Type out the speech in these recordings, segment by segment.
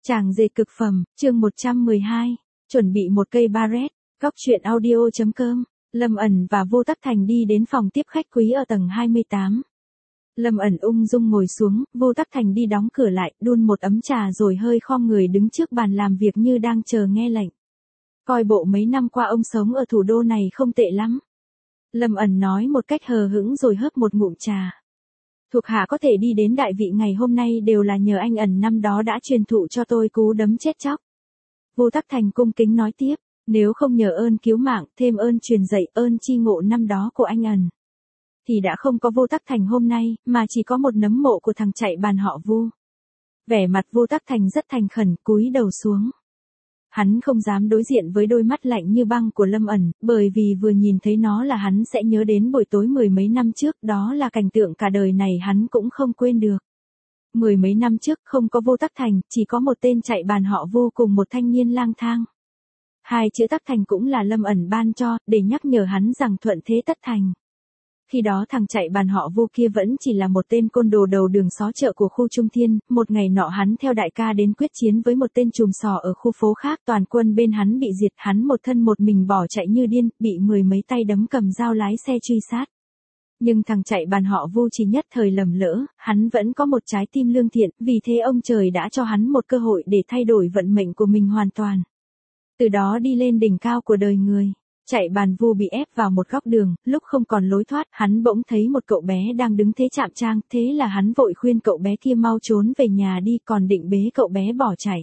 Chàng dệt cực phẩm, chương 112, chuẩn bị một cây barret, góc truyện audio.com, Lâm ẩn và Vô Tắc Thành đi đến phòng tiếp khách quý ở tầng 28. Lâm ẩn ung dung ngồi xuống, Vô Tắc Thành đi đóng cửa lại, đun một ấm trà rồi hơi khom người đứng trước bàn làm việc như đang chờ nghe lệnh. Coi bộ mấy năm qua ông sống ở thủ đô này không tệ lắm. Lâm ẩn nói một cách hờ hững rồi hớp một ngụm trà. Thuộc hạ có thể đi đến đại vị ngày hôm nay đều là nhờ anh ẩn năm đó đã truyền thụ cho tôi cú đấm chết chóc. Vô Tắc Thành cung kính nói tiếp, nếu không nhờ ơn cứu mạng, thêm ơn truyền dạy, ơn chi ngộ năm đó của anh ẩn, thì đã không có Vô Tắc Thành hôm nay, mà chỉ có một nấm mộ của thằng chạy bàn họ Vu. Vẻ mặt Vô Tắc Thành rất thành khẩn, cúi đầu xuống. Hắn không dám đối diện với đôi mắt lạnh như băng của Lâm ẩn, bởi vì vừa nhìn thấy nó là hắn sẽ nhớ đến buổi tối mười mấy năm trước, đó là cảnh tượng cả đời này hắn cũng không quên được. Mười mấy năm trước không có Vô Tắc Thành, chỉ có một tên chạy bàn họ Vô cùng một thanh niên lang thang. Hai chữ Tắc Thành cũng là Lâm ẩn ban cho, để nhắc nhở hắn rằng thuận thế tất thành. Khi đó thằng chạy bàn họ Vô kia vẫn chỉ là một tên côn đồ đầu đường xó chợ của khu Trung Thiên, một ngày nọ hắn theo đại ca đến quyết chiến với một tên trùm sò ở khu phố khác, toàn quân bên hắn bị diệt, hắn một thân một mình bỏ chạy như điên, bị mười mấy tay đấm cầm dao lái xe truy sát. Nhưng thằng chạy bàn họ Vu chỉ nhất thời lầm lỡ, hắn vẫn có một trái tim lương thiện, vì thế ông trời đã cho hắn một cơ hội để thay đổi vận mệnh của mình hoàn toàn. Từ đó đi lên đỉnh cao của đời người. Chạy bàn Vu bị ép vào một góc đường, lúc không còn lối thoát, hắn bỗng thấy một cậu bé đang đứng thế chạm trang, thế là hắn vội khuyên cậu bé kia mau trốn về nhà đi, còn định bế cậu bé bỏ chạy.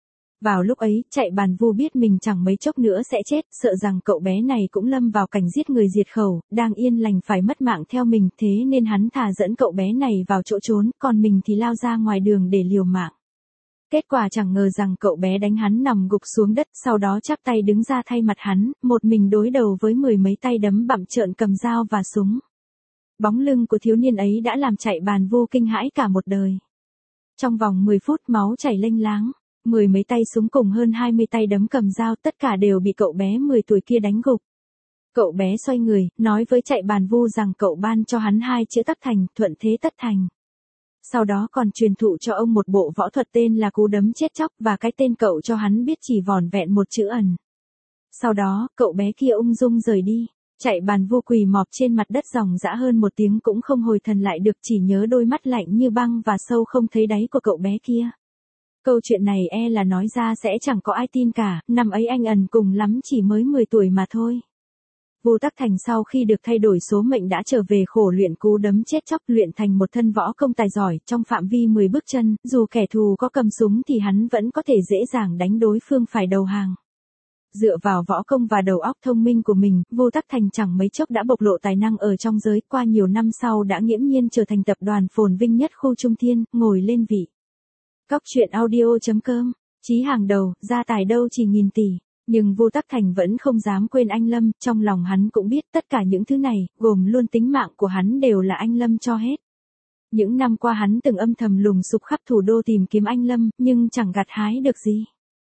Vào lúc ấy, chạy bàn Vu biết mình chẳng mấy chốc nữa sẽ chết, sợ rằng cậu bé này cũng lâm vào cảnh giết người diệt khẩu, đang yên lành phải mất mạng theo mình, thế nên hắn thà dẫn cậu bé này vào chỗ trốn, còn mình thì lao ra ngoài đường để liều mạng. Kết quả chẳng ngờ rằng cậu bé đánh hắn nằm gục xuống đất, sau đó chắp tay đứng ra thay mặt hắn, một mình đối đầu với mười mấy tay đấm bặm trợn cầm dao và súng. Bóng lưng của thiếu niên ấy đã làm chạy bàn Vô kinh hãi cả một đời. Trong vòng 10 phút máu chảy lênh láng, mười mấy tay súng cùng hơn 20 tay đấm cầm dao tất cả đều bị cậu bé 10 tuổi kia đánh gục. Cậu bé xoay người, nói với chạy bàn Vu rằng cậu ban cho hắn hai chữ Tắc Thành, thuận thế tất thành. Sau đó còn truyền thụ cho ông một bộ võ thuật tên là cú đấm chết chóc, và cái tên cậu cho hắn biết chỉ vỏn vẹn một chữ ẩn. Sau đó, cậu bé kia ung dung rời đi. Chạy bàn Vu quỳ mọp trên mặt đất dòng dã hơn một tiếng cũng không hồi thần lại được, chỉ nhớ đôi mắt lạnh như băng và sâu không thấy đáy của cậu bé kia. Câu chuyện này là nói ra sẽ chẳng có ai tin cả, năm ấy anh ẩn cùng lắm chỉ mới 10 tuổi mà thôi. Vô Tắc Thành sau khi được thay đổi số mệnh đã trở về khổ luyện cú đấm chết chóc, luyện thành một thân võ công tài giỏi, trong phạm vi 10 bước chân, dù kẻ thù có cầm súng thì hắn vẫn có thể dễ dàng đánh đối phương phải đầu hàng. Dựa vào võ công và đầu óc thông minh của mình, Vô Tắc Thành chẳng mấy chốc đã bộc lộ tài năng ở trong giới, qua nhiều năm sau đã nghiễm nhiên trở thành tập đoàn phồn vinh nhất khu Trung Thiên, ngồi lên vị. Góc truyện audio.com, chí hàng đầu, gia tài đâu chỉ nghìn tỷ. Nhưng Vô Tắc Thành vẫn không dám quên anh Lâm, trong lòng hắn cũng biết tất cả những thứ này, gồm luôn tính mạng của hắn đều là anh Lâm cho hết. Những năm qua hắn từng âm thầm lùng sục khắp thủ đô tìm kiếm anh Lâm, nhưng chẳng gặt hái được gì.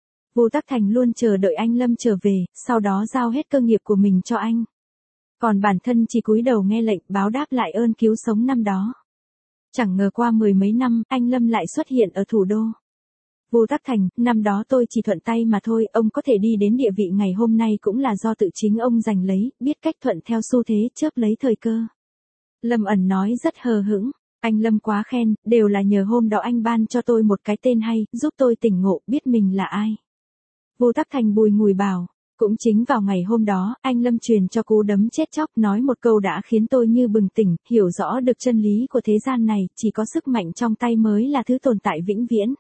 Vô Tắc Thành luôn chờ đợi anh Lâm trở về, sau đó giao hết cơ nghiệp của mình cho anh. Còn bản thân chỉ cúi đầu nghe lệnh, báo đáp lại ơn cứu sống năm đó. Chẳng ngờ qua mười mấy năm, anh Lâm lại xuất hiện ở thủ đô. Vô Tắc Thành, năm đó tôi chỉ thuận tay mà thôi, ông có thể đi đến địa vị ngày hôm nay cũng là do tự chính ông giành lấy, biết cách thuận theo xu thế, chớp lấy thời cơ. Lâm ẩn nói rất hờ hững, anh Lâm quá khen, đều là nhờ hôm đó anh ban cho tôi một cái tên hay, giúp tôi tỉnh ngộ, biết mình là ai. Vô Tắc Thành bùi ngùi bảo, cũng chính vào ngày hôm đó, anh Lâm truyền cho cú đấm chết chóc, nói một câu đã khiến tôi như bừng tỉnh, hiểu rõ được chân lý của thế gian này, chỉ có sức mạnh trong tay mới là thứ tồn tại vĩnh viễn.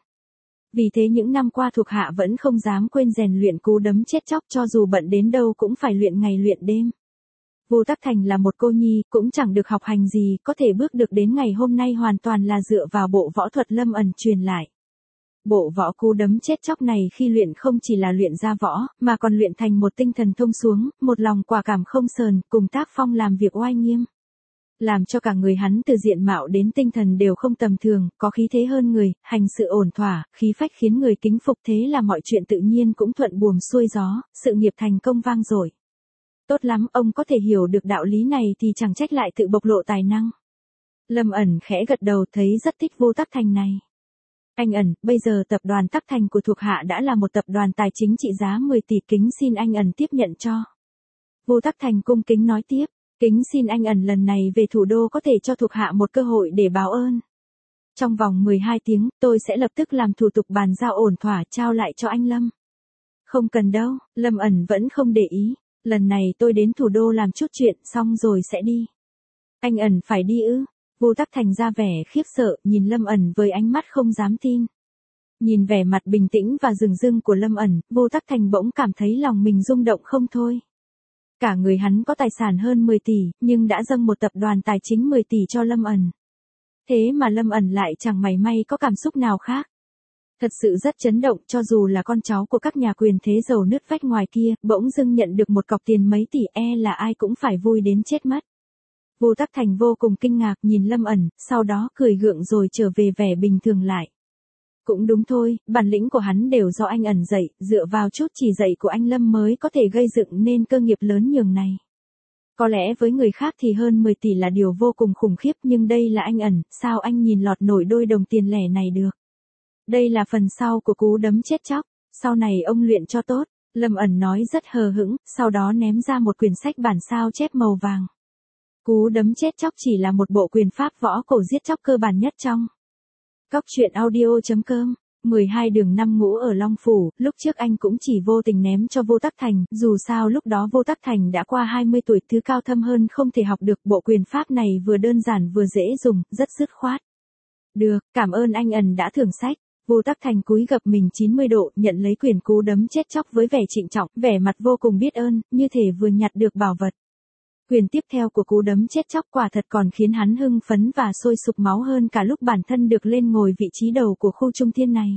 Vì thế những năm qua thuộc hạ vẫn không dám quên rèn luyện cú đấm chết chóc, cho dù bận đến đâu cũng phải luyện ngày luyện đêm. Vô Tắc Thành là một cô nhi, cũng chẳng được học hành gì, có thể bước được đến ngày hôm nay hoàn toàn là dựa vào bộ võ thuật Lâm ẩn truyền lại. Bộ võ cú đấm chết chóc này khi luyện không chỉ là luyện ra võ, mà còn luyện thành một tinh thần thông xuống, một lòng quả cảm không sờn, cùng tác phong làm việc oai nghiêm. Làm cho cả người hắn từ diện mạo đến tinh thần đều không tầm thường, có khí thế hơn người, hành sự ổn thỏa, khí phách khiến người kính phục, thế là mọi chuyện tự nhiên cũng thuận buồm xuôi gió, sự nghiệp thành công vang dội. Tốt lắm, ông có thể hiểu được đạo lý này thì chẳng trách lại tự bộc lộ tài năng. Lâm ẩn khẽ gật đầu, thấy rất thích Vô Tắc Thành này. Anh ẩn, bây giờ tập đoàn Tắc Thành của thuộc hạ đã là một tập đoàn tài chính trị giá 10 tỷ, kính xin anh ẩn tiếp nhận cho. Vô Tắc Thành cung kính nói tiếp, kính xin anh ẩn lần này về thủ đô có thể cho thuộc hạ một cơ hội để báo ơn. Trong vòng 12 tiếng, tôi sẽ lập tức làm thủ tục bàn giao ổn thỏa trao lại cho anh Lâm. Không cần đâu, Lâm ẩn vẫn không để ý, lần này tôi đến thủ đô làm chút chuyện xong rồi sẽ đi. Anh ẩn phải đi ư? Vô Tắc Thành ra vẻ khiếp sợ, nhìn Lâm ẩn với ánh mắt không dám tin. Nhìn vẻ mặt bình tĩnh và rừng rưng của Lâm ẩn, Vô Tắc Thành bỗng cảm thấy lòng mình rung động không thôi. Cả người hắn có tài sản hơn 10 tỷ, nhưng đã dâng một tập đoàn tài chính 10 tỷ cho Lâm ẩn. Thế mà Lâm ẩn lại chẳng mảy may có cảm xúc nào khác. Thật sự rất chấn động, cho dù là con cháu của các nhà quyền thế giàu nứt vách ngoài kia, bỗng dưng nhận được một cọc tiền mấy tỷ, là ai cũng phải vui đến chết mất. Vô Tắc Thành vô cùng kinh ngạc nhìn Lâm ẩn, sau đó cười gượng rồi trở về vẻ bình thường lại. Cũng đúng thôi, bản lĩnh của hắn đều do anh ẩn dạy, dựa vào chút chỉ dạy của anh Lâm mới có thể gây dựng nên cơ nghiệp lớn nhường này. Có lẽ với người khác thì hơn 10 tỷ là điều vô cùng khủng khiếp, nhưng đây là anh ẩn, sao anh nhìn lọt nổi đôi đồng tiền lẻ này được. Đây là phần sau của cú đấm chết chóc, sau này ông luyện cho tốt, Lâm ẩn nói rất hờ hững, sau đó ném ra một quyển sách bản sao chép màu vàng. Cú đấm chết chóc chỉ là một bộ quyền pháp võ cổ giết chóc cơ bản nhất trong Cóc truyện audio.com. 12 đường năm ngũ ở Long Phủ, lúc trước anh cũng chỉ vô tình ném cho Vô Tắc Thành, dù sao lúc đó Vô Tắc Thành đã qua 20 tuổi, thứ cao thâm hơn không thể học được, bộ quyền pháp này vừa đơn giản vừa dễ dùng, rất dứt khoát. Được, cảm ơn anh ẩn đã thưởng sách. Vô Tắc Thành cúi gập mình 90 độ, nhận lấy quyền cú đấm chết chóc với vẻ trịnh trọng, vẻ mặt vô cùng biết ơn, như thể vừa nhặt được bảo vật. Quyền tiếp theo của cú đấm chết chóc quả thật còn khiến hắn hưng phấn và sôi sục máu hơn cả lúc bản thân được lên ngồi vị trí đầu của khu trung thiên này.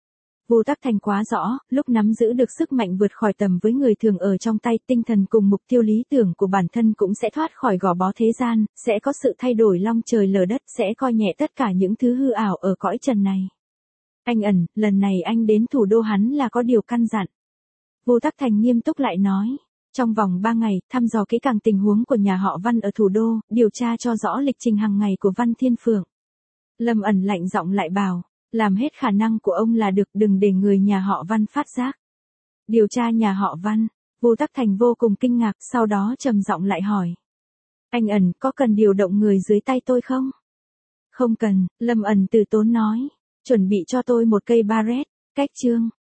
Vô Tắc Thành quá rõ, lúc nắm giữ được sức mạnh vượt khỏi tầm với người thường ở trong tay, tinh thần cùng mục tiêu lý tưởng của bản thân cũng sẽ thoát khỏi gò bó thế gian, sẽ có sự thay đổi long trời lở đất, sẽ coi nhẹ tất cả những thứ hư ảo ở cõi trần này. Anh ẩn, lần này anh đến thủ đô hắn là có điều căn dặn. Vô Tắc Thành nghiêm túc lại nói. Trong vòng 3 ngày, thăm dò kỹ càng tình huống của nhà họ Văn ở thủ đô, điều tra cho rõ lịch trình hàng ngày của Văn Thiên Phượng. Lâm ẩn lạnh giọng lại bảo, làm hết khả năng của ông là được, đừng để người nhà họ Văn phát giác. Điều tra nhà họ Văn, Vô Tắc Thành vô cùng kinh ngạc, sau đó trầm giọng lại hỏi. Anh ẩn, có cần điều động người dưới tay tôi không? Không cần, Lâm ẩn từ tốn nói, chuẩn bị cho tôi một cây Barrett, cách chương.